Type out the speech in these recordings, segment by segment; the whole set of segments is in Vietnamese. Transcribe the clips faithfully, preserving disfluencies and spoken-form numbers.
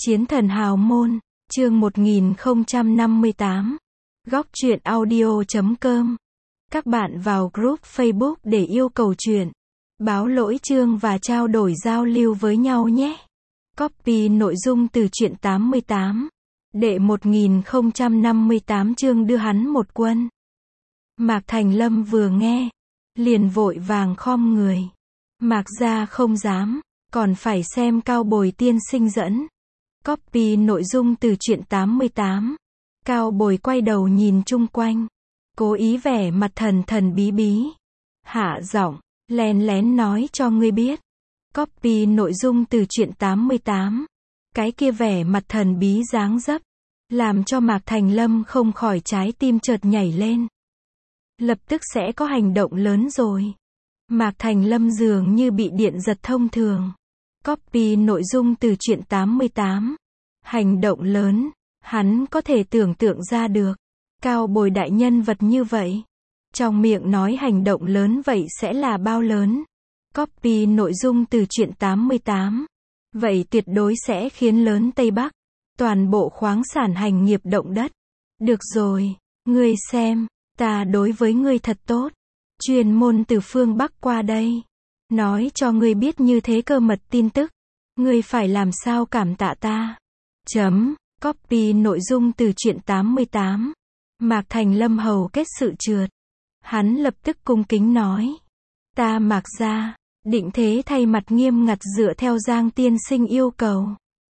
Chiến thần hào môn, chương một nghìn không trăm năm mươi tám. Góc truyện audio chấm com. Các bạn vào group Facebook để yêu cầu truyện, báo lỗi chương và trao đổi giao lưu với nhau nhé. Copy nội dung từ truyện tám mươi tám. Đệ một nghìn không trăm năm mươi tám chương đưa hắn một quân. Mạc Thành Lâm vừa nghe, liền vội vàng khom người. Mạc gia không dám, còn phải xem Cao Bồi tiên sinh dẫn. Copy nội dung từ truyện tám mươi tám. Cao Bồi quay đầu nhìn chung quanh, cố ý vẻ mặt thần thần bí bí. Hạ giọng, lén lén nói cho ngươi biết. Copy nội dung từ truyện tám mươi tám. Cái kia vẻ mặt thần bí dáng dấp, làm cho Mạc Thành Lâm không khỏi trái tim chợt nhảy lên. Lập tức sẽ có hành động lớn rồi. Mạc Thành Lâm dường như bị điện giật thông thường. Copy nội dung từ truyện tám mươi tám. Hành động lớn, hắn có thể tưởng tượng ra được. Cao Bồi đại nhân vật như vậy, trong miệng nói hành động lớn vậy sẽ là bao lớn. Copy nội dung từ truyện tám mươi tám. Vậy tuyệt đối sẽ khiến lớn Tây Bắc, toàn bộ khoáng sản hành nghiệp động đất. Được rồi, ngươi xem, ta đối với ngươi thật tốt. Chuyên môn từ phương Bắc qua đây, nói cho ngươi biết như thế cơ mật tin tức. Ngươi phải làm sao cảm tạ ta. Chấm, copy nội dung từ truyện tám mươi tám. Mạc Thành Lâm hầu kết sự trượt. Hắn lập tức cung kính nói. Ta Mạc gia, định thế thay mặt nghiêm ngặt dựa theo Giang tiên sinh yêu cầu.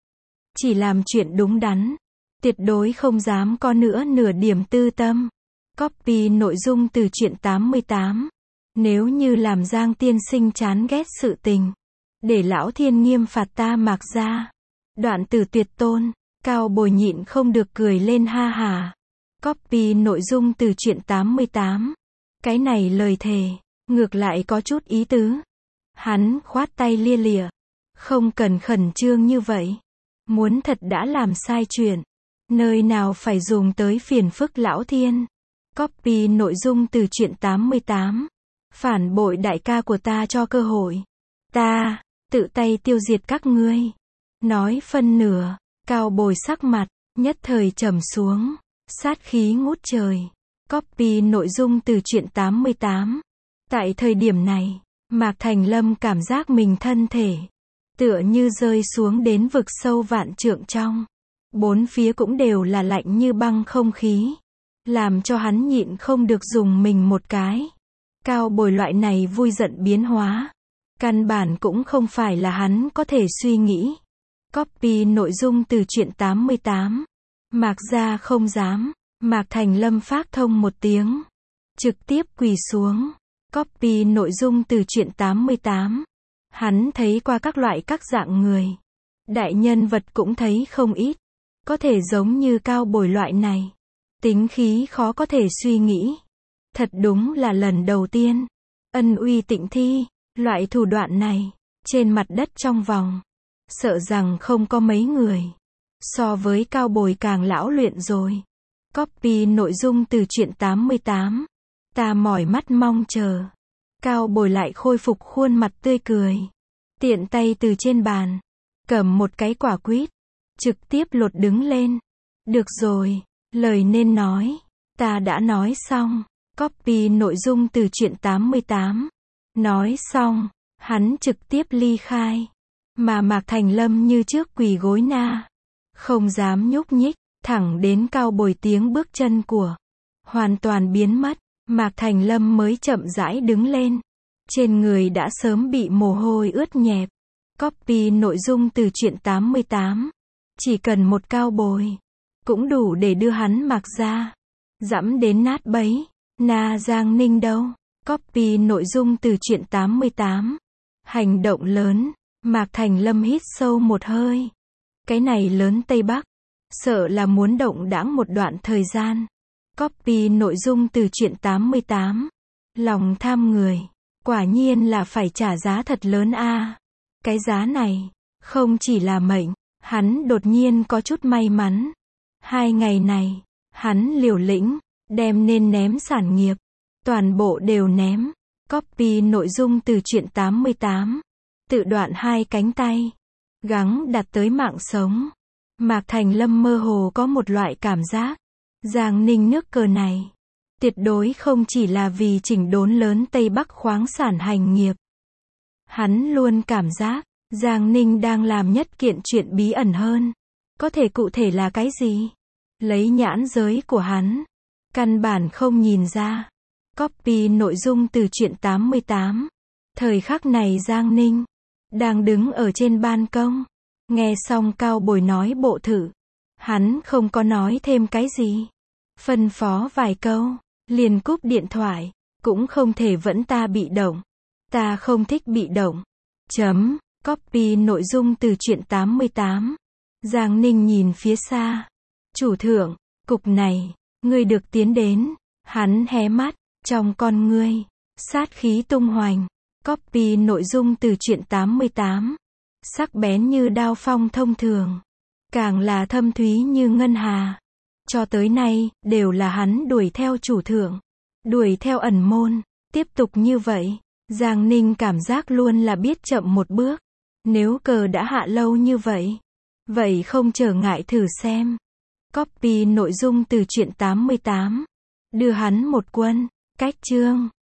Chỉ làm chuyện đúng đắn, tuyệt đối không dám có nữa nửa điểm tư tâm. Copy nội dung từ truyện tám mươi tám. Nếu như làm Giang tiên sinh chán ghét sự tình, để lão thiên nghiêm phạt ta Mạc gia. Đoạn từ tuyệt tôn, Cao Bồi nhịn không được cười lên ha hà. Copy nội dung từ truyện tám mươi tám. Cái này lời thề, ngược lại có chút ý tứ. Hắn khoát tay lia lịa. Không cần khẩn trương như vậy. Muốn thật đã làm sai chuyện, nơi nào phải dùng tới phiền phức lão thiên. Copy nội dung từ truyện tám mươi tám. Phản bội đại ca của ta cho cơ hội, ta tự tay tiêu diệt các ngươi. Nói phân nửa, Cao Bồi sắc mặt nhất thời trầm xuống, sát khí ngút trời. Copy nội dung từ truyện tám mươi tám. Tại thời điểm này, Mạc Thành Lâm cảm giác mình thân thể tựa như rơi xuống đến vực sâu vạn trượng trong. Bốn phía cũng đều là lạnh như băng không khí, làm cho hắn nhịn không được dùng mình một cái. Cao Bồi loại này vui giận biến hóa, căn bản cũng không phải là hắn có thể suy nghĩ. Copy nội dung từ truyện tám mươi tám. Mạc gia không dám. Mạc Thành Lâm phát thông một tiếng, trực tiếp quỳ xuống. Copy nội dung từ truyện tám mươi tám. Hắn thấy qua các loại các dạng người, đại nhân vật cũng thấy không ít. Có thể giống như Cao Bồi loại này, tính khí khó có thể suy nghĩ. Thật đúng là lần đầu tiên. Ân uy tịnh thi, loại thủ đoạn này, trên mặt đất trong vòng, sợ rằng không có mấy người. So với Cao Bồi càng lão luyện rồi. Copy nội dung từ truyện tám mươi tám. Ta mỏi mắt mong chờ. Cao Bồi lại khôi phục khuôn mặt tươi cười. Tiện tay từ trên bàn, cầm một cái quả quýt, trực tiếp lột đứng lên. Được rồi, lời nên nói, ta đã nói xong. Copy nội dung từ truyện tám mươi tám. Nói xong, hắn trực tiếp ly khai. Mà Mạc Thành Lâm như trước quỳ gối na, không dám nhúc nhích, thẳng đến Cao Bồi tiếng bước chân của hoàn toàn biến mất. Mạc Thành Lâm mới chậm rãi đứng lên. Trên người đã sớm bị mồ hôi ướt nhẹp. Copy nội dung từ truyện tám mươi tám. Chỉ cần một Cao Bồi, cũng đủ để đưa hắn Mạc gia dẫm đến nát bấy. Na Giang Ninh đâu? Copy nội dung từ truyện tám mươi tám. Hành động lớn. Mạc Thành Lâm hít sâu một hơi. Cái này lớn Tây Bắc, sợ là muốn động đãng một đoạn thời gian. Copy nội dung từ truyện tám mươi tám. Lòng tham người, quả nhiên là phải trả giá thật lớn a. À. Cái giá này, không chỉ là mệnh, hắn đột nhiên có chút may mắn. Hai ngày này, hắn liều lĩnh, đem nên ném sản nghiệp, toàn bộ đều ném. Copy nội dung từ truyện tám mươi tám. Tự đoạn hai cánh tay, gắng đặt tới mạng sống. Mạc Thành Lâm mơ hồ có một loại cảm giác, Giang Ninh nước cờ này, tuyệt đối không chỉ là vì chỉnh đốn lớn Tây Bắc khoáng sản hành nghiệp. Hắn luôn cảm giác, Giang Ninh đang làm nhất kiện chuyện bí ẩn hơn. Có thể cụ thể là cái gì? Lấy nhãn giới của hắn, căn bản không nhìn ra. Copy nội dung từ truyện tám mươi tám. Thời khắc này Giang Ninh đang đứng ở trên ban công, nghe xong Cao Bồi nói bộ thử, hắn không có nói thêm cái gì, phân phó vài câu, liền cúp điện thoại, cũng không thể vẫn ta bị động. Ta không thích bị động. Chấm. Copy nội dung từ truyện tám mươi tám. Giang Ninh nhìn phía xa. Chủ thượng, cục này, ngươi được tiến đến. Hắn hé mắt, trong con ngươi, sát khí tung hoành. Copy nội dung từ truyện tám mươi tám. Sắc bén như đao phong thông thường, càng là thâm thúy như ngân hà. Cho tới nay, đều là hắn đuổi theo chủ thượng, đuổi theo ẩn môn. Tiếp tục như vậy, Giang Ninh cảm giác luôn là biết chậm một bước. Nếu cờ đã hạ lâu như vậy, vậy không trở ngại thử xem. Copy nội dung từ truyện tám mươi tám. Đưa hắn một quân, cách chương.